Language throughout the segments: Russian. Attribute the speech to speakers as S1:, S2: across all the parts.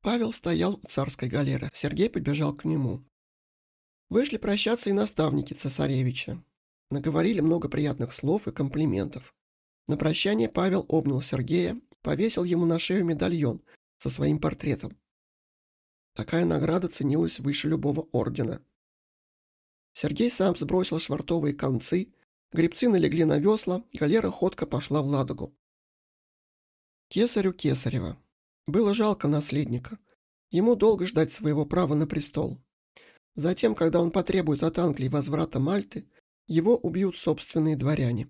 S1: Павел стоял у царской галеры. Сергей подбежал к нему. Вышли прощаться и наставники цесаревича. Наговорили много приятных слов и комплиментов. На прощание Павел обнял Сергея, повесил ему на шею медальон со своим портретом. Такая награда ценилась выше любого ордена. Сергей сам сбросил швартовые концы, гребцы налегли на весла, галера ходко пошла в Ладогу. Кесарю Кесарева. Было жалко наследника. Ему долго ждать своего права на престол. Затем, когда он потребует от Англии возврата Мальты, его убьют собственные дворяне.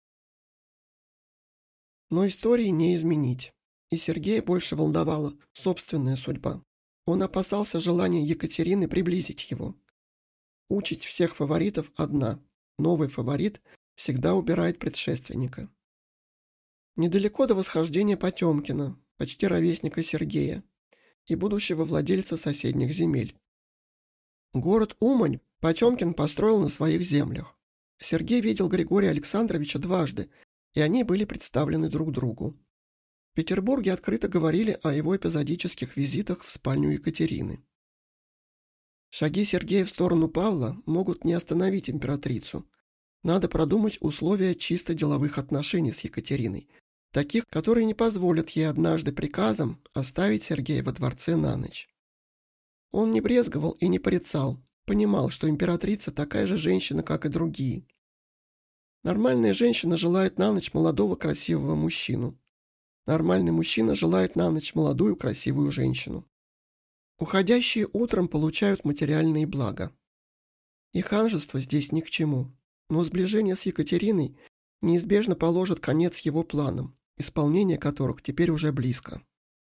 S1: Но истории не изменить, и Сергея больше волновала собственная судьба. Он опасался желания Екатерины приблизить его. Участь всех фаворитов одна. Новый фаворит всегда убирает предшественника. Недалеко до восхождения Потемкина, почти ровесника Сергея, и будущего владельца соседних земель. Город Умань Потемкин построил на своих землях. Сергей видел Григория Александровича дважды, и они были представлены друг другу. В Петербурге открыто говорили о его эпизодических визитах в спальню Екатерины. Шаги Сергея в сторону Павла могут не остановить императрицу. Надо продумать условия чисто деловых отношений с Екатериной, таких, которые не позволят ей однажды приказом оставить Сергея во дворце на ночь. Он не брезговал и не порицал, понимал, что императрица такая же женщина, как и другие. Нормальная женщина желает на ночь молодого красивого мужчину. Нормальный мужчина желает на ночь молодую красивую женщину. Уходящие утром получают материальные блага. И ханжество здесь ни к чему, но сближение с Екатериной неизбежно положит конец его планам, исполнение которых теперь уже близко.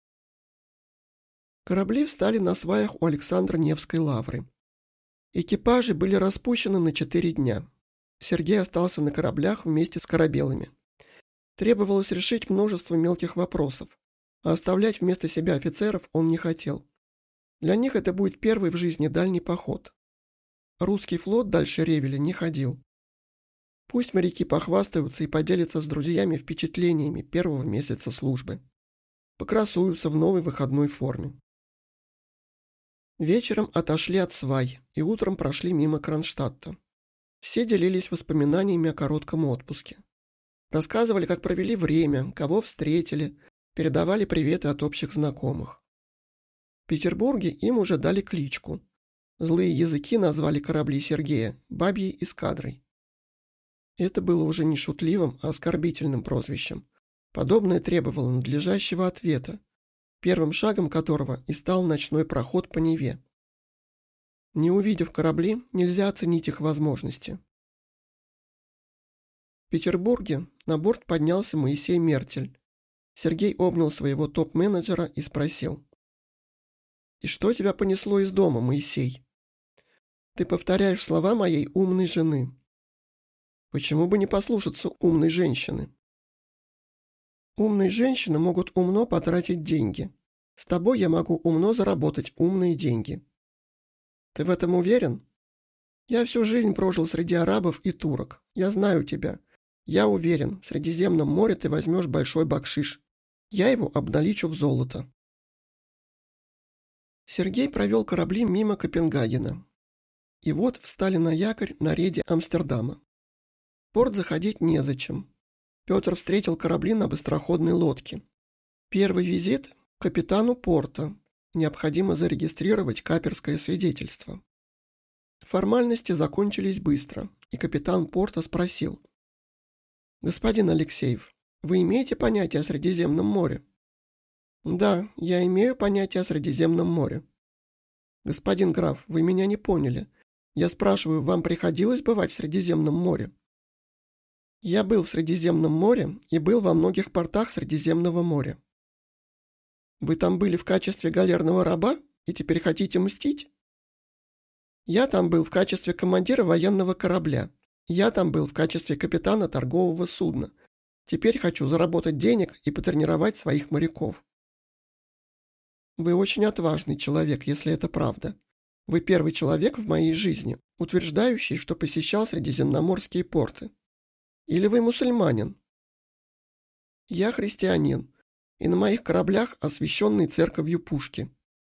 S1: Корабли встали на сваях у Александра Невской лавры. Экипажи были распущены на 4 дня. Сергей остался на кораблях вместе с корабелами. Требовалось решить множество мелких вопросов, а оставлять вместо себя офицеров он не хотел. Для них это будет первый в жизни дальний поход. Русский флот дальше Ревеля не ходил. Пусть моряки похвастаются и поделятся с друзьями впечатлениями первого месяца службы. Покрасуются в новой выходной форме. Вечером отошли от свай и утром прошли мимо Кронштадта. Все делились воспоминаниями о коротком отпуске. Рассказывали, как провели время, кого встретили, передавали приветы от общих знакомых. В Петербурге им уже дали кличку. Злые языки назвали корабли Сергея «Бабьей эскадрой». Это было уже не шутливым, а оскорбительным прозвищем. Подобное требовало надлежащего ответа, первым шагом которого и стал ночной проход по Неве. Не увидев корабли, нельзя оценить их возможности. В Петербурге на борт поднялся Моисей Мертель. Сергей обнял своего топ-менеджера и спросил: «И что тебя понесло из дома, Моисей? Ты повторяешь слова моей умной жены. Почему бы не послушаться умной женщины? Умные женщины могут умно потратить деньги. С тобой я могу умно заработать умные деньги. Ты в этом уверен? Я всю жизнь прожил среди арабов и турок. Я знаю тебя. Я уверен, в Средиземном море ты возьмешь большой бакшиш. Я его обналичу в золото». Сергей провел корабли мимо Копенгагена. И вот встали на якорь на рейде Амстердама. В порт заходить незачем. Петр встретил корабли на быстроходной лодке. Первый визит к капитану порта. Необходимо зарегистрировать каперское свидетельство. Формальности закончились быстро, и капитан порта спросил: «Господин Алексеев, вы имеете понятие о Средиземном море?» «Да, я имею понятие о Средиземном море». «Господин граф, вы меня не поняли. Я спрашиваю, вам приходилось бывать в Средиземном море?» «Я был в Средиземном море и был во многих портах Средиземного моря». «Вы там были в качестве галерного раба и теперь хотите мстить?» «Я там был в качестве командира военного корабля. Я там был в качестве капитана торгового судна. Теперь хочу заработать денег и потренировать своих моряков». «Вы очень отважный человек, если это правда. Вы первый человек в моей жизни, утверждающий, что посещал средиземноморские порты. Или вы мусульманин?» «Я христианин, и на моих кораблях освященные церковью пушки.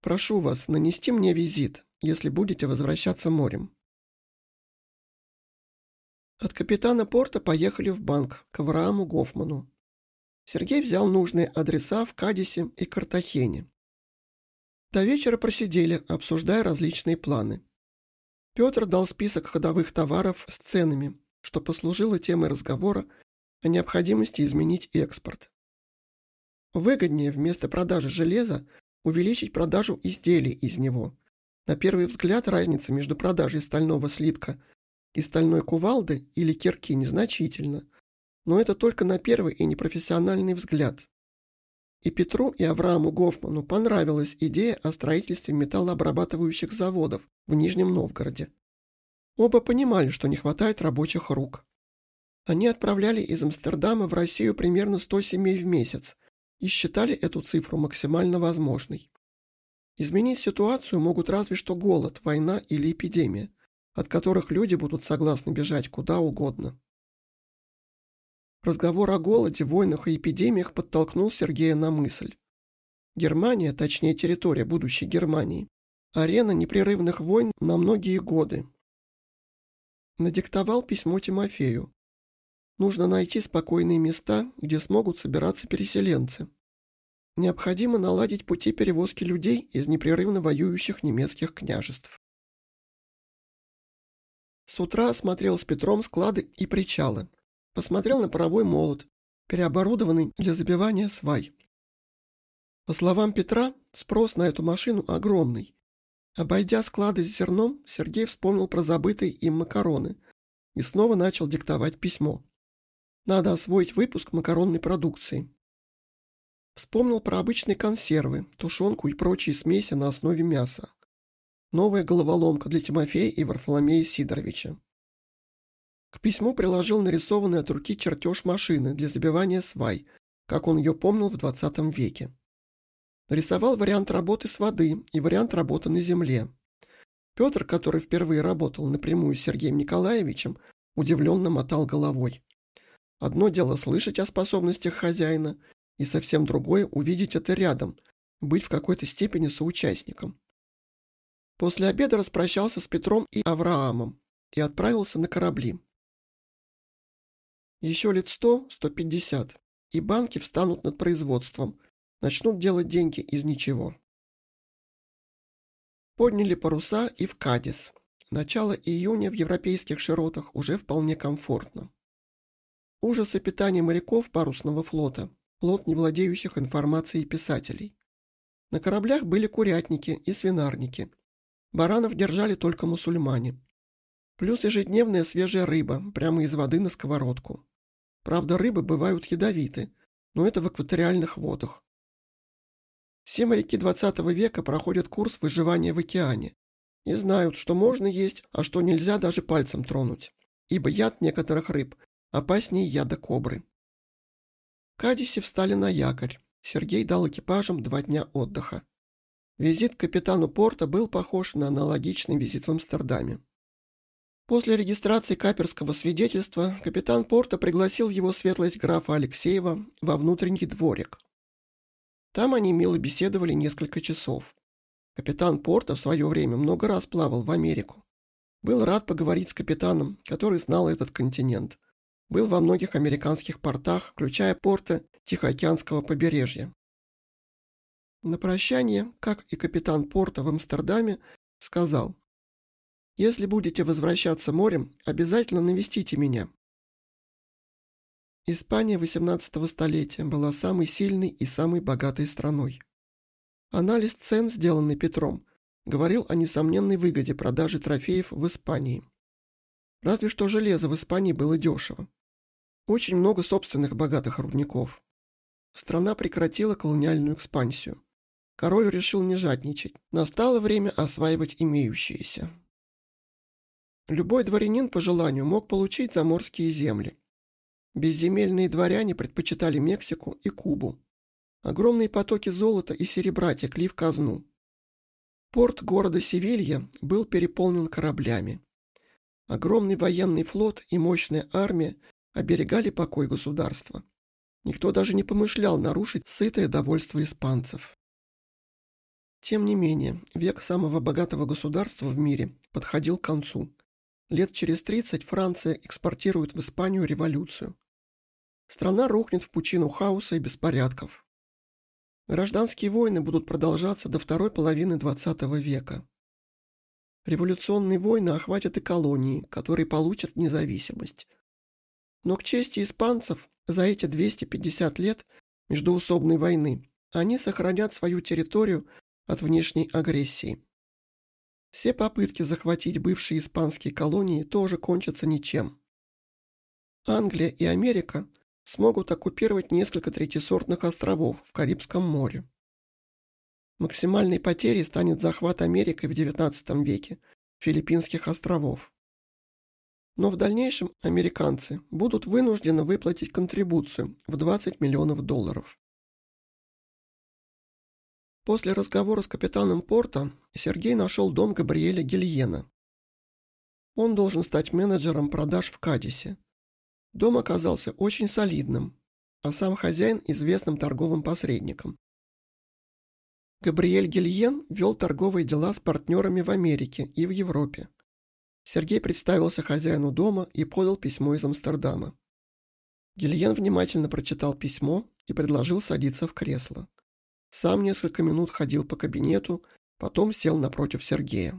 S1: Прошу вас нанести мне визит, если будете возвращаться морем». От капитана порта поехали в банк к Аврааму Гофману. Сергей взял нужные адреса в Кадисе и Картахене. До вечера просидели, обсуждая различные планы. Петр дал список ходовых товаров с ценами, что послужило темой разговора о необходимости изменить экспорт. Выгоднее вместо продажи железа увеличить продажу изделий из него. На первый взгляд разница между продажей стального слитка и стальной кувалды или кирки незначительна, но это только на первый и непрофессиональный взгляд. И Петру, и Аврааму Гофману понравилась идея о строительстве металлообрабатывающих заводов в Нижнем Новгороде. Оба понимали, что не хватает рабочих рук. Они отправляли из Амстердама в Россию примерно 100 семей в месяц и считали эту цифру максимально возможной. Изменить ситуацию могут разве что голод, война или эпидемия, от которых люди будут согласны бежать куда угодно. Разговор о голоде, войнах и эпидемиях подтолкнул Сергея на мысль. Германия, точнее территория будущей Германии, арена непрерывных войн на многие годы. Надиктовал письмо Тимофею. Нужно найти спокойные места, где смогут собираться переселенцы. Необходимо наладить пути перевозки людей из непрерывно воюющих немецких княжеств. С утра осмотрел с Петром склады и причалы. Посмотрел на паровой молот, переоборудованный для забивания свай. По словам Петра, спрос на эту машину огромный. Обойдя склады с зерном, Сергей вспомнил про забытые им макароны и снова начал диктовать письмо. Надо освоить выпуск макаронной продукции. Вспомнил про обычные консервы, тушенку и прочие смеси на основе мяса. Новая головоломка для Тимофея и Варфоломея Сидоровича. К письму приложил нарисованный от руки чертеж машины для забивания свай, как он ее помнил в 20 веке. Нарисовал вариант работы с воды и вариант работы на земле. Петр, который впервые работал напрямую с Сергеем Николаевичем, удивленно мотал головой. Одно дело слышать о способностях хозяина, и совсем другое увидеть это рядом, быть в какой-то степени соучастником. После обеда распрощался с Петром и Авраамом и отправился на корабли. Еще лет 100-150, и банки встанут над производством, начнут делать деньги из ничего. Подняли паруса и в Кадис. Начало июня в европейских широтах уже вполне комфортно. Ужасы питания моряков парусного флота, плод невладеющих информацией писателей. На кораблях были курятники и свинарники. Баранов держали только мусульмане. Плюс ежедневная свежая рыба, прямо из воды на сковородку. Правда, рыбы бывают ядовиты, но это в экваториальных водах. Все моряки 20 века проходят курс выживания в океане и знают, что можно есть, а что нельзя даже пальцем тронуть, ибо яд некоторых рыб опаснее яда кобры. В Кадисе встали на якорь. Сергей дал экипажам 2 дня отдыха. Визит к капитану порта был похож на аналогичный визит в Амстердаме. После регистрации каперского свидетельства капитан порта пригласил его светлость графа Алексеева во внутренний дворик. Там они мило беседовали несколько часов. Капитан порта в свое время много раз плавал в Америку. Был рад поговорить с капитаном, который знал этот континент. Был во многих американских портах, включая порты Тихоокеанского побережья. На прощание, как и капитан порта в Амстердаме, сказал: «Если будете возвращаться морем, обязательно навестите меня». Испания XVIII столетия была самой сильной и самой богатой страной. Анализ цен, сделанный Петром, говорил о несомненной выгоде продажи трофеев в Испании. Разве что железо в Испании было дешево. Очень много собственных богатых рудников. Страна прекратила колониальную экспансию. Король решил не жадничать. Настало время осваивать имеющиеся. Любой дворянин по желанию мог получить заморские земли. Безземельные дворяне предпочитали Мексику и Кубу. Огромные потоки золота и серебра текли в казну. Порт города Севилья был переполнен кораблями. Огромный военный флот и мощная армия оберегали покой государства. Никто даже не помышлял нарушить сытое довольство испанцев. Тем не менее, век самого богатого государства в мире подходил к концу. Лет через 30 Франция экспортирует в Испанию революцию. Страна рухнет в пучину хаоса и беспорядков. Гражданские войны будут продолжаться до второй половины XX века. Революционные войны охватят и колонии, которые получат независимость. Но к чести испанцев, за эти 250 лет междоусобной войны они сохранят свою территорию от внешней агрессии. Все попытки захватить бывшие испанские колонии тоже кончатся ничем. Англия и Америка смогут оккупировать несколько третьесортных островов в Карибском море. Максимальной потерей станет захват Америкой в XIX веке Филиппинских островов. Но в дальнейшем американцы будут вынуждены выплатить контрибуцию в $20 миллионов. После разговора с капитаном порта Сергей нашел дом Габриэля Гильена. Он должен стать менеджером продаж в Кадисе. Дом оказался очень солидным, а сам хозяин – известным торговым посредником. Габриэль Гильен вел торговые дела с партнерами в Америке и в Европе. Сергей представился хозяину дома и подал письмо из Амстердама. Гильен внимательно прочитал письмо и предложил садиться в кресло. Сам несколько минут ходил по кабинету, потом сел напротив Сергея.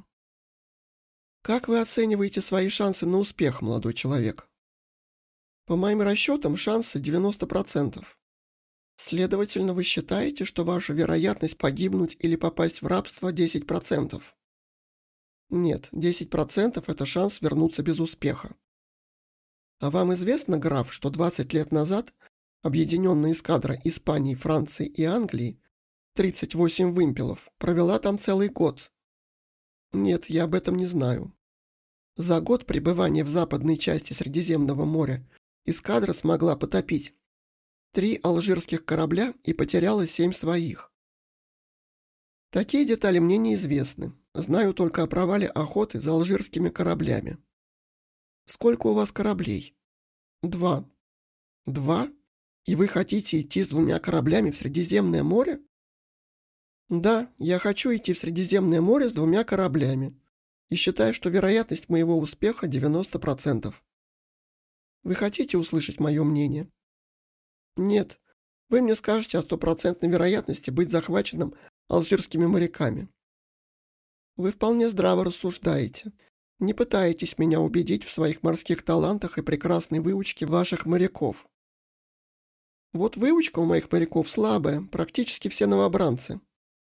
S1: «Как вы оцениваете свои шансы на успех, молодой человек?» «По моим расчетам, шансы 90%. Следовательно, вы считаете, что ваша вероятность погибнуть или попасть в рабство 10%? Нет, 10% – это шанс вернуться без успеха. А вам известно, граф, что 20 лет назад объединенная эскадра Испании, Франции и Англии, 38 вымпелов, провела там целый год? Нет, я об этом не знаю. За год пребывания в западной части Средиземного моря эскадра смогла потопить 3 алжирских корабля и потеряла 7 своих. Такие детали мне неизвестны. Знаю только о провале охоты за алжирскими кораблями. Сколько у вас кораблей? 2. 2? И вы хотите идти с 2 кораблями в Средиземное море? Да, я хочу идти в Средиземное море с 2 кораблями. И считаю, что вероятность моего успеха 90%. Вы хотите услышать мое мнение? Нет, вы мне скажете о 100% вероятности быть захваченным алжирскими моряками. Вы вполне здраво рассуждаете. Не пытаетесь меня убедить в своих морских талантах и прекрасной выучке ваших моряков. Вот выучка у моих моряков слабая, практически все новобранцы.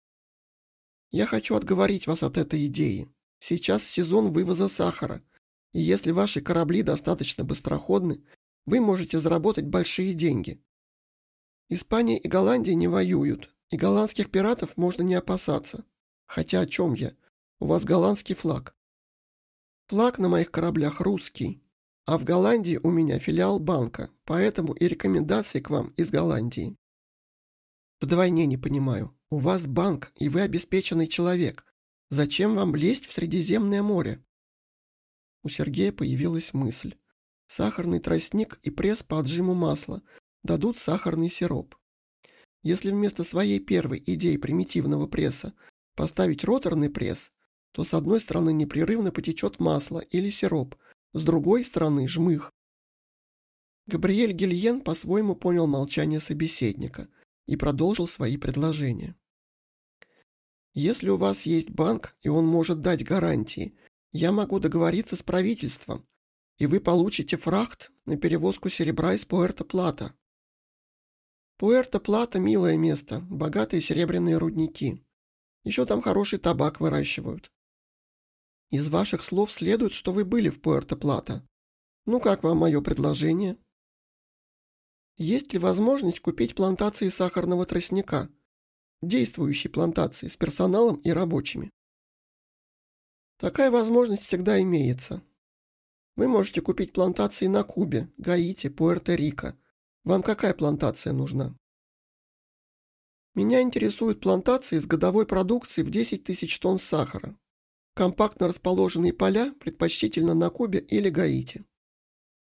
S1: Я хочу отговорить вас от этой идеи. Сейчас сезон вывоза сахара, и если ваши корабли достаточно быстроходны, вы можете заработать большие деньги. Испания и Голландия не воюют, и голландских пиратов можно не опасаться. Хотя о чем я? У вас голландский флаг. Флаг на моих кораблях русский, а в Голландии у меня филиал банка, поэтому и рекомендации к вам из Голландии. Вдвойне не понимаю. У вас банк, и вы обеспеченный человек. Зачем вам лезть в Средиземное море? У Сергея появилась мысль. Сахарный тростник и пресс по отжиму масла дадут сахарный сироп. Если вместо своей первой идеи примитивного пресса поставить роторный пресс, то с одной стороны непрерывно потечет масло или сироп, с другой стороны жмых. Габриэль Гильен по-своему понял молчание собеседника и продолжил свои предложения. Если у вас есть банк, и он может дать гарантии, я могу договориться с правительством, и вы получите фрахт на перевозку серебра из Пуэрто-Плата. Пуэрто-Плата – милое место, богатые серебряные рудники. Еще там хороший табак выращивают. Из ваших слов следует, что вы были в Пуэрто-Плата. Ну как вам мое предложение? Есть ли возможность купить плантации сахарного тростника? Действующие плантации с персоналом и рабочими. Такая возможность всегда имеется. Вы можете купить плантации на Кубе, Гаити, Пуэрто-Рико. Вам какая плантация нужна? Меня интересуют плантации с годовой продукцией в 10 тысяч тонн сахара. Компактно расположенные поля, предпочтительно на Кубе или Гаити.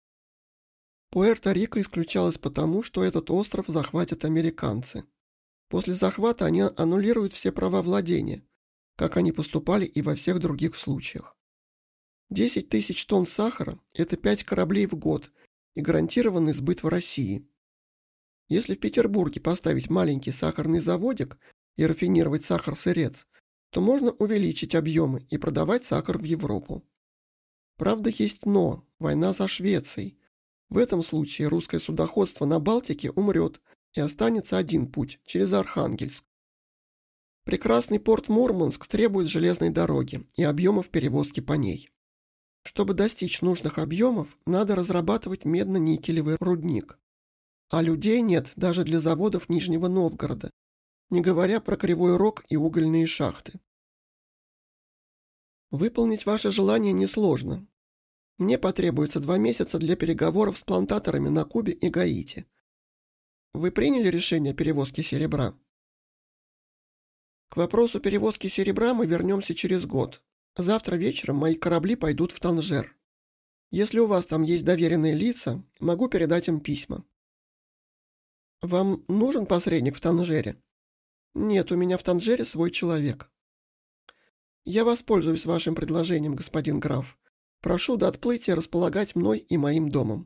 S1: Пуэрто-Рико исключалось потому, что этот остров захватят американцы. После захвата они аннулируют все права владения, как они поступали и во всех других случаях. 10 тысяч тонн сахара – это 5 кораблей в год и гарантированный сбыт в России. Если в Петербурге поставить маленький сахарный заводик и рафинировать сахар-сырец, то можно увеличить объемы и продавать сахар в Европу. Правда, есть но – война со Швецией. В этом случае русское судоходство на Балтике умрет, и останется один путь – через Архангельск. Прекрасный порт Мурманск требует железной дороги и объемов перевозки по ней. Чтобы достичь нужных объемов, надо разрабатывать медно-никелевый рудник. А людей нет даже для заводов Нижнего Новгорода, не говоря про Кривой Рог и угольные шахты. Выполнить ваше желание несложно. Мне потребуется 2 месяца для переговоров с плантаторами на Кубе и Гаити. Вы приняли решение о перевозке серебра? К вопросу перевозки серебра мы вернемся через год. Завтра вечером мои корабли пойдут в Танжер. Если у вас там есть доверенные лица, могу передать им письма. Вам нужен посредник в Танжере? Нет, у меня в Танжере свой человек. Я воспользуюсь вашим предложением, господин граф. Прошу до отплытия располагать мной и моим домом.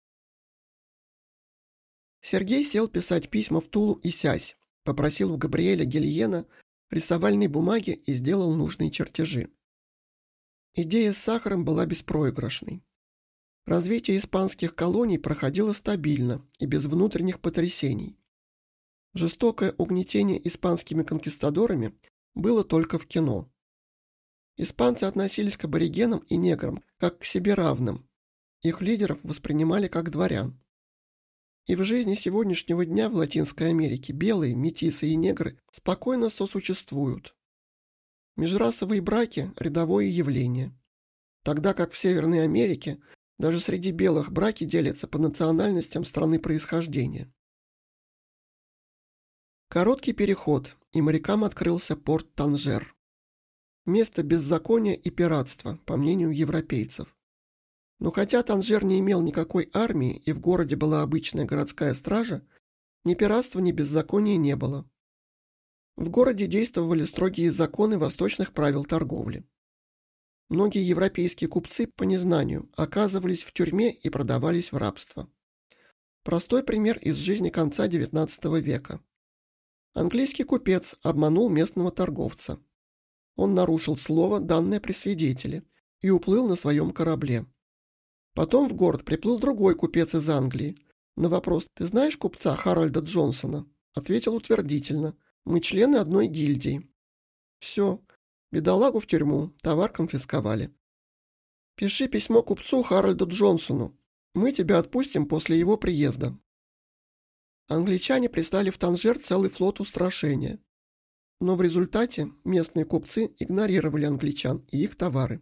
S1: Сергей сел писать письма в Тулу и Сясь, попросил у Габриэля Гильена рисовальной бумаги и сделал нужные чертежи. Идея с сахаром была беспроигрышной. Развитие испанских колоний проходило стабильно и без внутренних потрясений. Жестокое угнетение испанскими конкистадорами было только в кино. Испанцы относились к аборигенам и неграм как к себе равным. Их лидеров воспринимали как дворян. И в жизни сегодняшнего дня в Латинской Америке белые, метисы и негры спокойно сосуществуют. Межрасовые браки – рядовое явление. Тогда как в Северной Америке даже среди белых браки делятся по национальностям страны происхождения. Короткий переход, и морякам открылся порт Танжер. Место беззакония и пиратства, по мнению европейцев. Но хотя Танжер не имел никакой армии и в городе была обычная городская стража, ни пиратства, ни беззакония не было. В городе действовали строгие законы восточных правил торговли. Многие европейские купцы по незнанию оказывались в тюрьме и продавались в рабство. Простой пример из жизни конца XIX века. Английский купец обманул местного торговца. Он нарушил слово, данное при свидетеле, и уплыл на своем корабле. Потом в город приплыл другой купец из Англии. На вопрос «Ты знаешь купца Харальда Джонсона?» ответил утвердительно «Мы члены одной гильдии». Все, бедолагу в тюрьму, товар конфисковали. Пиши письмо купцу Харальду Джонсону. Мы тебя отпустим после его приезда. Англичане прислали в Танжер целый флот устрашения. Но в результате местные купцы игнорировали англичан и их товары.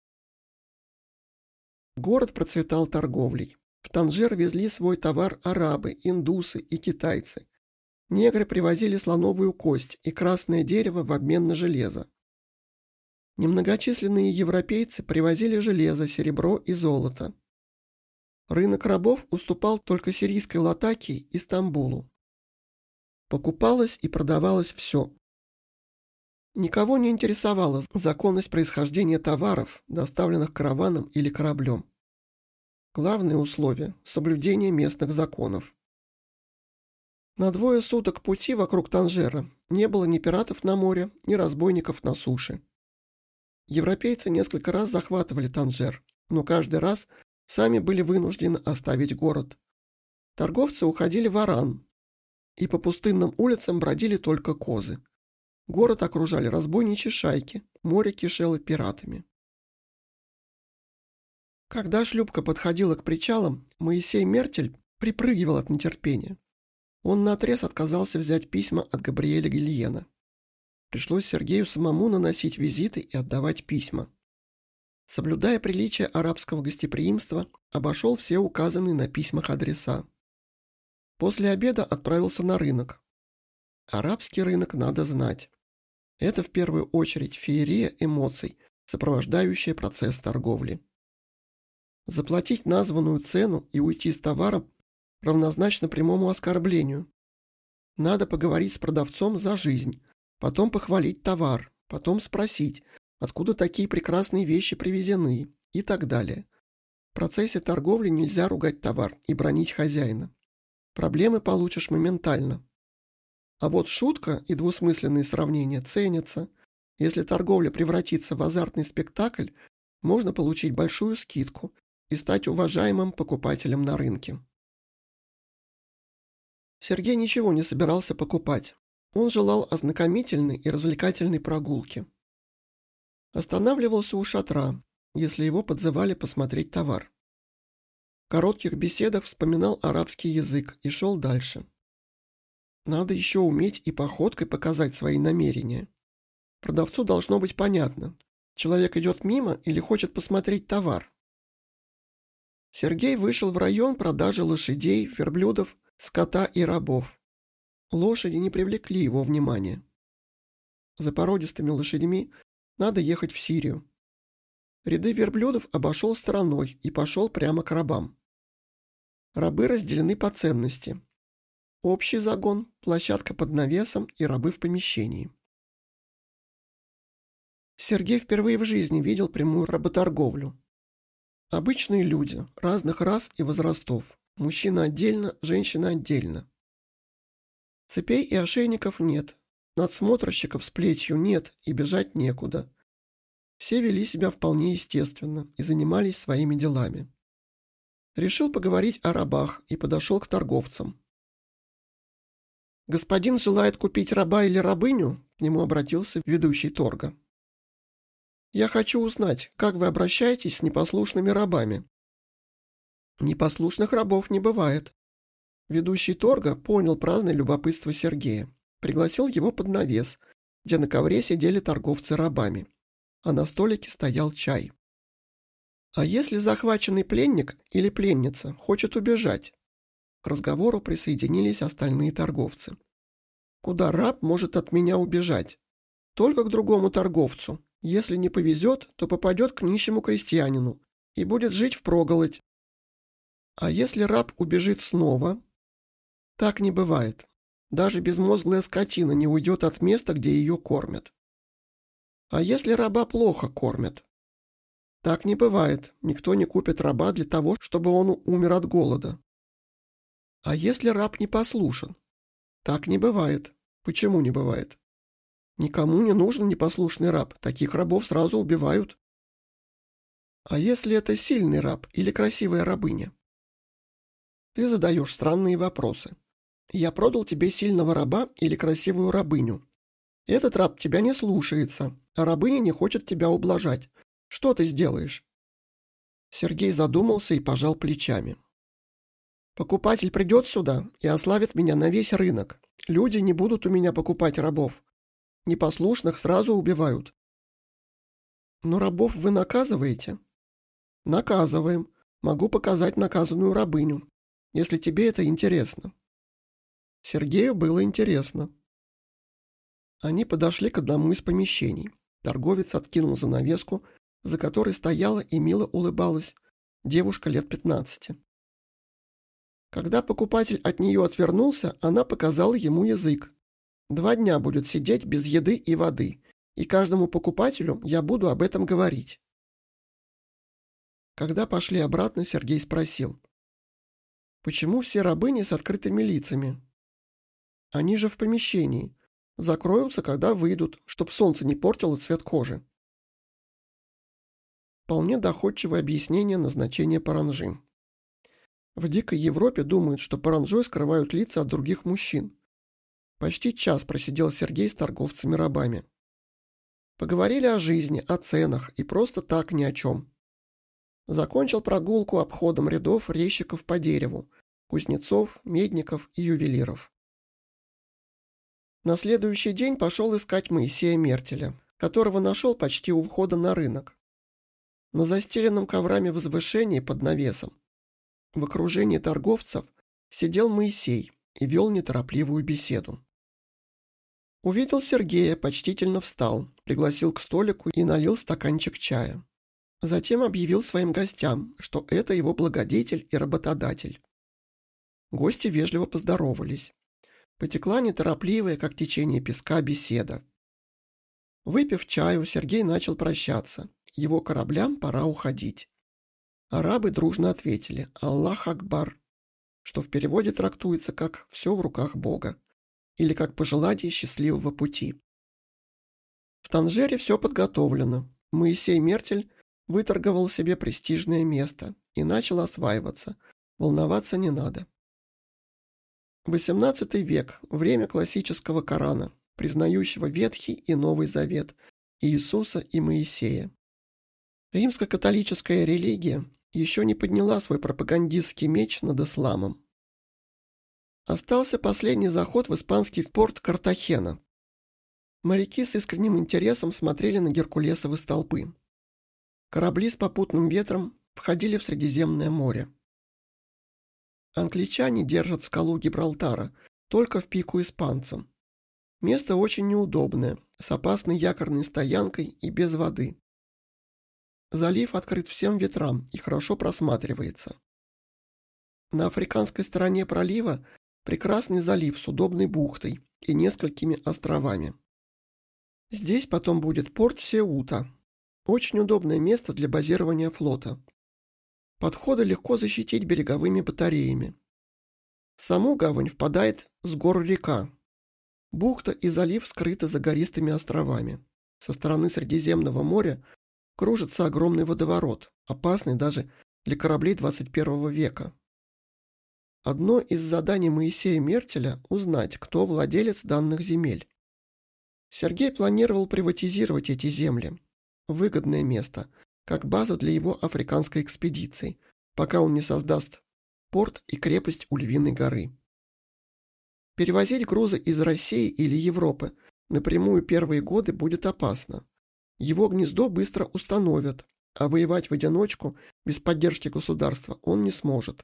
S1: Город процветал торговлей. В Танжер везли свой товар арабы, индусы и китайцы. Негры привозили слоновую кость и красное дерево в обмен на железо. Немногочисленные европейцы привозили железо, серебро и золото. Рынок рабов уступал только сирийской Латакии и Стамбулу. Покупалось и продавалось все. Никого не интересовала законность происхождения товаров, доставленных караваном или кораблем. Главное условие – соблюдение местных законов. На 2 суток пути вокруг Танжера не было ни пиратов на море, ни разбойников на суше. Европейцы несколько раз захватывали Танжер, но каждый раз сами были вынуждены оставить город. Торговцы уходили в Оран, и по пустынным улицам бродили только козы. Город окружали разбойничьи шайки, море кишело пиратами. Когда шлюпка подходила к причалам, Моисей Мертель припрыгивал от нетерпения. Он наотрез отказался взять письма от Габриэля Гильена. Пришлось Сергею самому наносить визиты и отдавать письма. Соблюдая приличия арабского гостеприимства, обошел все указанные на письмах адреса. После обеда отправился на рынок. Арабский рынок надо знать. Это в первую очередь феерия эмоций, сопровождающая процесс торговли. Заплатить названную цену и уйти с товаром равнозначно прямому оскорблению. Надо поговорить с продавцом за жизнь, потом похвалить товар, потом спросить, откуда такие прекрасные вещи привезены и так далее. В процессе торговли нельзя ругать товар и бранить хозяина. Проблемы получишь моментально. А вот шутка и двусмысленные сравнения ценятся. Если торговля превратится в азартный спектакль, можно получить большую скидку и стать уважаемым покупателем на рынке. Сергей ничего не собирался покупать. Он желал ознакомительной и развлекательной прогулки. Останавливался у шатра, если его подзывали посмотреть товар. В коротких беседах вспоминал арабский язык и шел дальше. Надо еще уметь и походкой показать свои намерения. Продавцу должно быть понятно, человек идет мимо или хочет посмотреть товар. Сергей вышел в район продажи лошадей, верблюдов, скота и рабов. Лошади не привлекли его внимания. За породистыми лошадьми надо ехать в Сирию. Ряды верблюдов обошел стороной и пошел прямо к рабам. Рабы разделены по ценности. Общий загон, площадка под навесом и рабы в помещении. Сергей впервые в жизни видел прямую работорговлю. Обычные люди, разных рас и возрастов. Мужчина отдельно, женщина отдельно. Цепей и ошейников нет. Надсмотрщиков с плетью нет и бежать некуда. Все вели себя вполне естественно и занимались своими делами. Решил поговорить о рабах и подошел к торговцам. «Господин желает купить раба или рабыню?» К нему обратился ведущий торга. «Я хочу узнать, как вы обращаетесь с непослушными рабами?» «Непослушных рабов не бывает». Ведущий торга понял праздное любопытство Сергея. Пригласил его под навес, где на ковре сидели торговцы рабами, а на столике стоял чай. «А если захваченный пленник или пленница хочет убежать?» К разговору присоединились остальные торговцы. «Куда раб может от меня убежать? Только к другому торговцу. Если не повезет, то попадет к нищему крестьянину и будет жить впроголодь. А если раб убежит снова?» Так не бывает. Даже безмозглая скотина не уйдет от места, где ее кормят. А если раба плохо кормят? Так не бывает. Никто не купит раба для того, чтобы он умер от голода. А если раб не послушен? Так не бывает. Почему не бывает? Никому не нужен непослушный раб. Таких рабов сразу убивают. А если это сильный раб или красивая рабыня? Ты задаешь странные вопросы. Я продал тебе сильного раба или красивую рабыню. Этот раб тебя не слушается, а рабыня не хочет тебя ублажать. Что ты сделаешь?» Сергей задумался и пожал плечами. «Покупатель придет сюда и ославит меня на весь рынок. Люди не будут у меня покупать рабов. Непослушных сразу убивают». «Но рабов вы наказываете?» «Наказываем. Могу показать наказанную рабыню, если тебе это интересно». Сергею было интересно. Они подошли к одному из помещений. Торговец откинул занавеску, за которой стояла и мило улыбалась девушка лет 15. Когда покупатель от нее отвернулся, она показала ему язык. 2 дня будет сидеть без еды и воды, и каждому покупателю я буду об этом говорить. Когда пошли обратно, Сергей спросил: «Почему все рабыни с открытыми лицами? Они же в помещении. Закроются, когда выйдут, чтоб солнце не портило цвет кожи». Вполне доходчивое объяснение назначения паранджи. В дикой Европе думают, что паранджой скрывают лица от других мужчин. Почти час просидел Сергей с торговцами рабами. Поговорили о жизни, о ценах и просто так ни о чем. Закончил прогулку обходом рядов резчиков по дереву, кузнецов, медников и ювелиров. На следующий день пошел искать Моисея Мертеля, которого нашел почти у входа на рынок. На застеленном коврами возвышении под навесом, в окружении торговцев, сидел Моисей и вел неторопливую беседу. Увидел Сергея, почтительно встал, пригласил к столику и налил стаканчик чая. Затем объявил своим гостям, что это его благодетель и работодатель. Гости вежливо поздоровались. Потекла неторопливая, как течение песка, беседа. Выпив чаю, Сергей начал прощаться. Его кораблям пора уходить. Арабы дружно ответили «Аллах Акбар», что в переводе трактуется как «все в руках Бога» или как «пожелание счастливого пути». В Танжере все подготовлено. Моисей Мертель выторговал себе престижное место и начал осваиваться. Волноваться не надо. XVIII век – время классического Корана, признающего Ветхий и Новый Завет, Иисуса и Моисея. Римско-католическая религия еще не подняла свой пропагандистский меч над исламом. Остался последний заход в испанский порт Картахена. Моряки с искренним интересом смотрели на Геркулесовы столпы. Корабли с попутным ветром входили в Средиземное море. Англичане держат скалу Гибралтара только в пику испанцам. Место очень неудобное, с опасной якорной стоянкой и без воды. Залив открыт всем ветрам и хорошо просматривается. На африканской стороне пролива прекрасный залив с удобной бухтой и несколькими островами. Здесь потом будет порт Сеута. Очень удобное место для базирования флота. Подходы легко защитить береговыми батареями. В саму гавань впадает с гор река. Бухта и залив скрыты за гористыми островами. Со стороны Средиземного моря кружится огромный водоворот, опасный даже для кораблей 21 века. Одно из заданий Моисея Мертеля – узнать, кто владелец данных земель. Сергей планировал приватизировать эти земли. Выгодное место, как база для его африканской экспедиции, пока он не создаст порт и крепость у Львиной горы. Перевозить грузы из России или Европы напрямую первые годы будет опасно. Его гнездо быстро установят, а воевать в одиночку без поддержки государства он не сможет.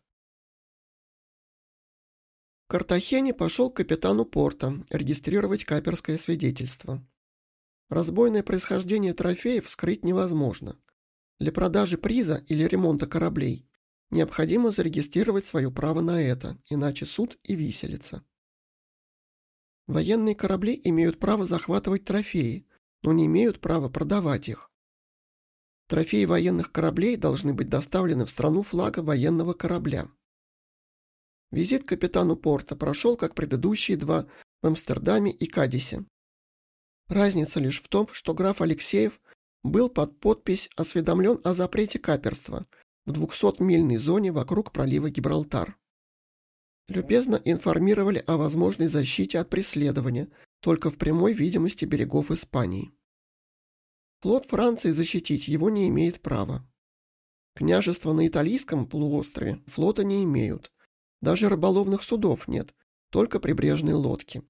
S1: В Картахене пошел к капитану порта регистрировать каперское свидетельство. Разбойное происхождение трофеев скрыть невозможно. Для продажи приза или ремонта кораблей необходимо зарегистрировать свое право на это, иначе суд и виселица. Военные корабли имеют право захватывать трофеи, но не имеют права продавать их. Трофеи военных кораблей должны быть доставлены в страну флага военного корабля. Визит к капитану порта прошел, как предыдущие два, в Амстердаме и Кадисе. Разница лишь в том, что граф Алексеев был под подпись осведомлен о запрете каперства в 200-мильной зоне вокруг пролива Гибралтар. Любезно информировали о возможной защите от преследования только в прямой видимости берегов Испании. Флот Франции защитить его не имеет права. Княжества на Италийском полуострове флота не имеют. Даже рыболовных судов нет, только прибрежные лодки.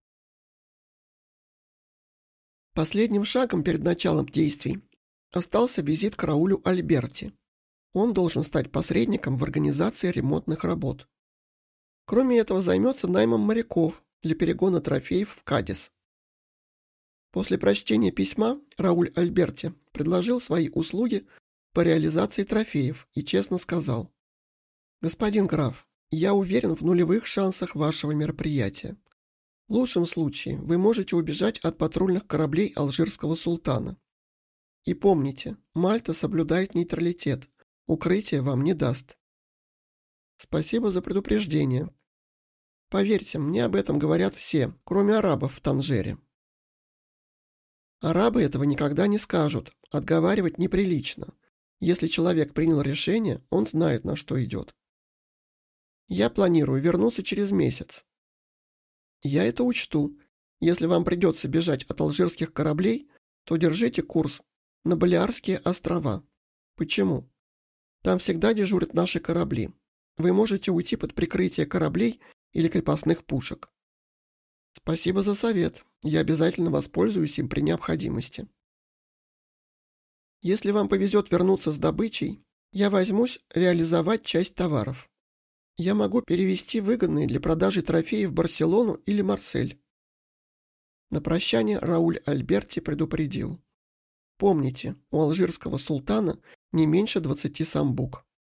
S1: Последним шагом перед началом действий остался визит к Раулю Альберти. Он должен стать посредником в организации ремонтных работ. Кроме этого, займется наймом моряков для перегона трофеев в Кадис. После прочтения письма Рауль Альберти предложил свои услуги по реализации трофеев и честно сказал: «Господин граф, я уверен в нулевых шансах вашего мероприятия. В лучшем случае вы можете убежать от патрульных кораблей алжирского султана. И помните, Мальта соблюдает нейтралитет, укрытие вам не даст. Спасибо за предупреждение. Поверьте, мне об этом говорят все, кроме арабов в Танжере». Арабы этого никогда не скажут, отговаривать неприлично. Если человек принял решение, он знает, на что идет. Я планирую вернуться через месяц. Я это учту. Если вам придется бежать от алжирских кораблей, то держите курс на Балеарские острова. Почему? Там всегда дежурят наши корабли. Вы можете уйти под прикрытие кораблей или крепостных пушек. Спасибо за совет. Я обязательно воспользуюсь им при необходимости. Если вам повезет вернуться с добычей, я возьмусь реализовать часть товаров. Я могу перевести выгодные для продажи трофеи в Барселону или Марсель. На прощание Рауль Альберти предупредил: помните, у алжирского султана не меньше 20 самбук.